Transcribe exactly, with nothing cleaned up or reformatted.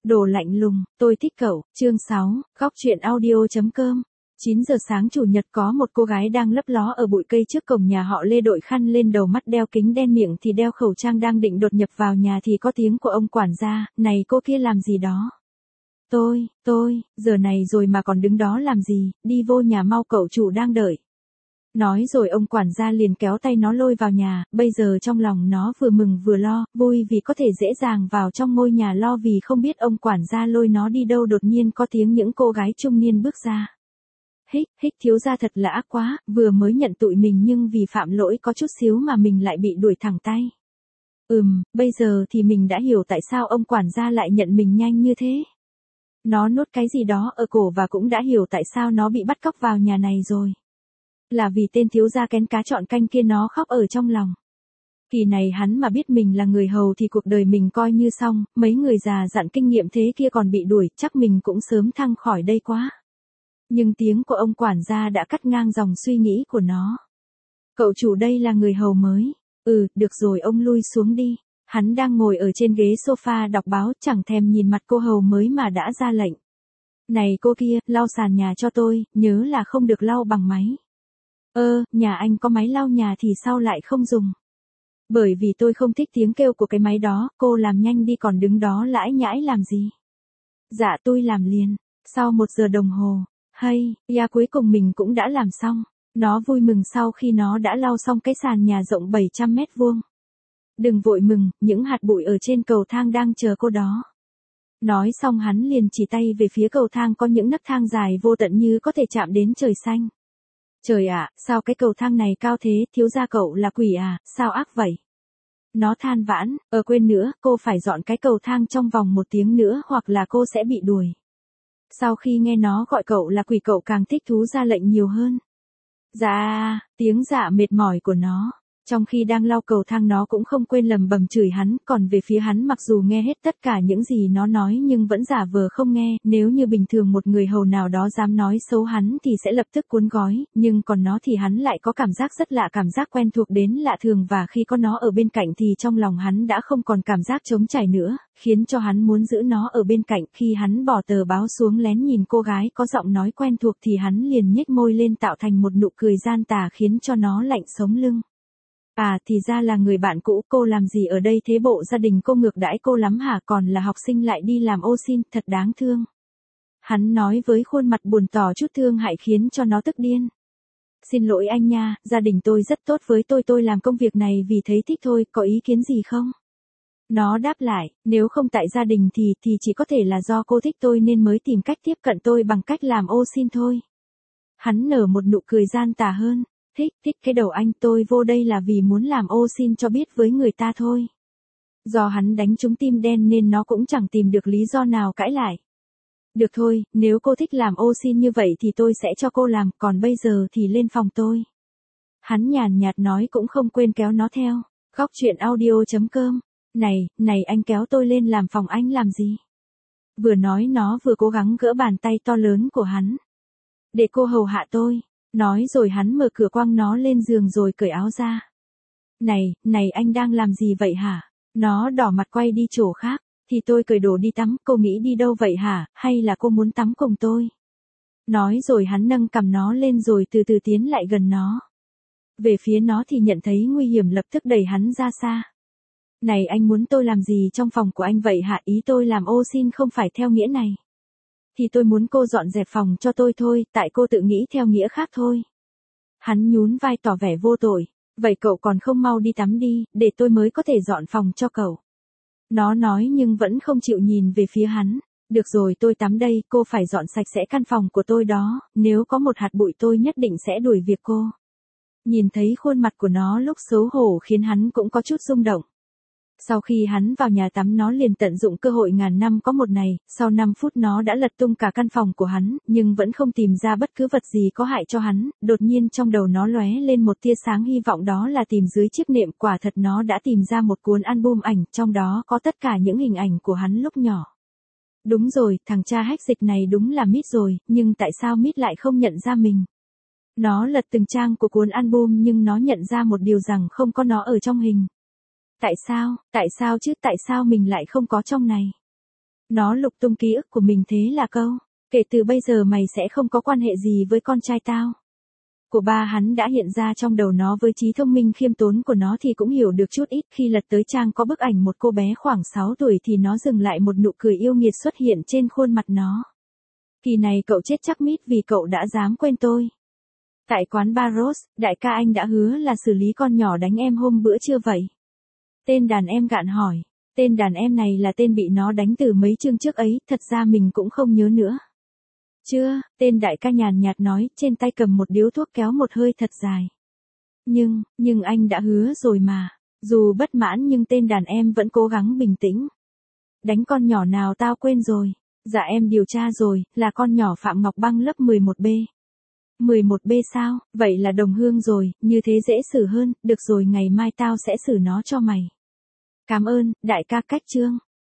Đồ lạnh lùng, tôi thích cậu, chương sáu, góc truyện audio.com. chín giờ sáng chủ nhật có một cô gái đang lấp ló ở bụi cây trước cổng nhà họ Lê, đội khăn lên đầu, mắt đeo kính đen, miệng thì đeo khẩu trang, đang định đột nhập vào nhà thì có tiếng của ông quản gia, này cô kia làm gì đó? Tôi, tôi, giờ này rồi mà còn đứng đó làm gì, đi vô nhà mau, cậu chủ đang đợi. Nói rồi ông quản gia liền kéo tay nó lôi vào nhà, bây giờ trong lòng nó vừa mừng vừa lo, vui vì có thể dễ dàng vào trong ngôi nhà, lo vì không biết ông quản gia lôi nó đi đâu. Đột nhiên có tiếng những cô gái trung niên bước ra. Hích, hích, thiếu gia thật là ác quá, vừa mới nhận tụi mình nhưng vì phạm lỗi có chút xíu mà mình lại bị đuổi thẳng tay. Ừm, bây giờ thì mình đã hiểu tại sao ông quản gia lại nhận mình nhanh như thế. Nó nuốt cái gì đó ở cổ và cũng đã hiểu tại sao nó bị bắt cóc vào nhà này rồi. Là vì tên thiếu gia kén cá chọn canh kia, nó khóc ở trong lòng. Kỳ này hắn mà biết mình là người hầu thì cuộc đời mình coi như xong, mấy người già dặn kinh nghiệm thế kia còn bị đuổi, chắc mình cũng sớm thăng khỏi đây quá. Nhưng tiếng của ông quản gia đã cắt ngang dòng suy nghĩ của nó. Cậu chủ đây là người hầu mới. Ừ, được rồi, ông lui xuống đi. Hắn đang ngồi ở trên ghế sofa đọc báo, chẳng thèm nhìn mặt cô hầu mới mà đã ra lệnh. Này cô kia, lau sàn nhà cho tôi, nhớ là không được lau bằng máy. Ơ, nhà anh có máy lau nhà thì sao lại không dùng? Bởi vì tôi không thích tiếng kêu của cái máy đó, cô làm nhanh đi, còn đứng đó lãi nhãi làm gì? Dạ tôi làm liền. Sau một giờ đồng hồ, hay, ya cuối cùng mình cũng đã làm xong. Nó vui mừng sau khi nó đã lau xong cái sàn nhà rộng bảy trăm mét vuông. Đừng vội mừng, những hạt bụi ở trên cầu thang đang chờ cô đó. Nói xong hắn liền chỉ tay về phía cầu thang, có những nấc thang dài vô tận như có thể chạm đến trời xanh. Trời ạ, sao cái cầu thang này cao thế, thiếu gia cậu là quỷ à, sao ác vậy? Nó than vãn, ờ quên nữa, cô phải dọn cái cầu thang trong vòng một tiếng nữa hoặc là cô sẽ bị đuổi. Sau khi nghe nó gọi cậu là quỷ, cậu càng thích thú ra lệnh nhiều hơn. Dạ, tiếng dạ mệt mỏi của nó. Trong khi đang lau cầu thang nó cũng không quên lầm bầm chửi hắn, còn về phía hắn mặc dù nghe hết tất cả những gì nó nói nhưng vẫn giả vờ không nghe. Nếu như bình thường một người hầu nào đó dám nói xấu hắn thì sẽ lập tức cuốn gói, nhưng còn nó thì hắn lại có cảm giác rất lạ, cảm giác quen thuộc đến lạ thường, và khi có nó ở bên cạnh thì trong lòng hắn đã không còn cảm giác trống trải nữa, khiến cho hắn muốn giữ nó ở bên cạnh. Khi hắn bỏ tờ báo xuống lén nhìn cô gái có giọng nói quen thuộc thì hắn liền nhếch môi lên tạo thành một nụ cười gian tà khiến cho nó lạnh sống lưng. À, thì ra là người bạn cũ, cô làm gì ở đây thế, bộ gia đình cô ngược đãi cô lắm hả, còn là học sinh lại đi làm ô xin, thật đáng thương. Hắn nói với khuôn mặt buồn tỏ chút thương hại khiến cho nó tức điên. Xin lỗi anh nha, gia đình tôi rất tốt với tôi, tôi làm công việc này vì thấy thích thôi, có ý kiến gì không? Nó đáp lại, nếu không tại gia đình thì, thì chỉ có thể là do cô thích tôi nên mới tìm cách tiếp cận tôi bằng cách làm ô xin thôi. Hắn nở một nụ cười gian tà hơn. Thích, thích cái đầu anh, tôi vô đây là vì muốn làm ô xin cho biết với người ta thôi. Do hắn đánh trúng tim đen nên nó cũng chẳng tìm được lý do nào cãi lại. Được thôi, nếu cô thích làm ô xin như vậy thì tôi sẽ cho cô làm, còn bây giờ thì lên phòng tôi. Hắn nhàn nhạt nói, cũng không quên kéo nó theo. Góc truyện audio.com. Này, này anh kéo tôi lên làm phòng anh làm gì? Vừa nói nó vừa cố gắng gỡ bàn tay to lớn của hắn. Để cô hầu hạ tôi. Nói rồi hắn mở cửa quăng nó lên giường rồi cởi áo ra. Này, này anh đang làm gì vậy hả? Nó đỏ mặt quay đi chỗ khác. Thì tôi cởi đồ đi tắm, cô nghĩ đi đâu vậy hả, hay là cô muốn tắm cùng tôi? Nói rồi hắn nâng cằm nó lên rồi từ từ tiến lại gần nó. Về phía nó thì nhận thấy nguy hiểm, lập tức đẩy hắn ra xa. Này, anh muốn tôi làm gì trong phòng của anh vậy hả? Ý tôi làm ô xin không phải theo nghĩa này. Thì tôi muốn cô dọn dẹp phòng cho tôi thôi, tại cô tự nghĩ theo nghĩa khác thôi. Hắn nhún vai tỏ vẻ vô tội. Vậy cậu còn không mau đi tắm đi, để tôi mới có thể dọn phòng cho cậu. Nó nói nhưng vẫn không chịu nhìn về phía hắn. Được rồi, tôi tắm đây, cô phải dọn sạch sẽ căn phòng của tôi đó, nếu có một hạt bụi tôi nhất định sẽ đuổi việc cô. Nhìn thấy khuôn mặt của nó lúc xấu hổ khiến hắn cũng có chút rung động. Sau khi hắn vào nhà tắm nó liền tận dụng cơ hội ngàn năm có một này, sau năm phút nó đã lật tung cả căn phòng của hắn, nhưng vẫn không tìm ra bất cứ vật gì có hại cho hắn. Đột nhiên trong đầu nó lóe lên một tia sáng hy vọng, đó là tìm dưới chiếc nệm. Quả thật nó đã tìm ra một cuốn album ảnh, trong đó có tất cả những hình ảnh của hắn lúc nhỏ. Đúng rồi, thằng cha hách dịch này đúng là Mít rồi, nhưng tại sao Mít lại không nhận ra mình? Nó lật từng trang của cuốn album nhưng nó nhận ra một điều rằng không có nó ở trong hình. Tại sao, tại sao chứ, tại sao mình lại không có trong này? Nó lục tung ký ức của mình thế là câu. Kể từ bây giờ mày sẽ không có quan hệ gì với con trai tao. Của ba hắn đã hiện ra trong đầu nó với trí thông minh khiêm tốn của nó thì cũng hiểu được chút ít. Khi lật tới trang có bức ảnh một cô bé khoảng sáu tuổi thì nó dừng lại, một nụ cười yêu nghiệt xuất hiện trên khuôn mặt nó. Kỳ này cậu chết chắc mít vì cậu đã dám quên tôi. Tại quán bar Rose, đại ca anh đã hứa là xử lý con nhỏ đánh em hôm bữa chưa vậy? Tên đàn em gạn hỏi. Tên đàn em này là tên bị nó đánh từ mấy chương trước ấy, thật ra mình cũng không nhớ nữa. Chưa, tên đại ca nhàn nhạt nói, trên tay cầm một điếu thuốc kéo một hơi thật dài. Nhưng, nhưng anh đã hứa rồi mà. Dù bất mãn nhưng tên đàn em vẫn cố gắng bình tĩnh. Đánh con nhỏ nào tao quên rồi. Dạ em điều tra rồi, là con nhỏ Phạm Ngọc Băng lớp mười một B. mười một B sao, vậy là đồng hương rồi, như thế dễ xử hơn, được rồi ngày mai tao sẽ xử nó cho mày. Cảm ơn, đại ca Cách Trương.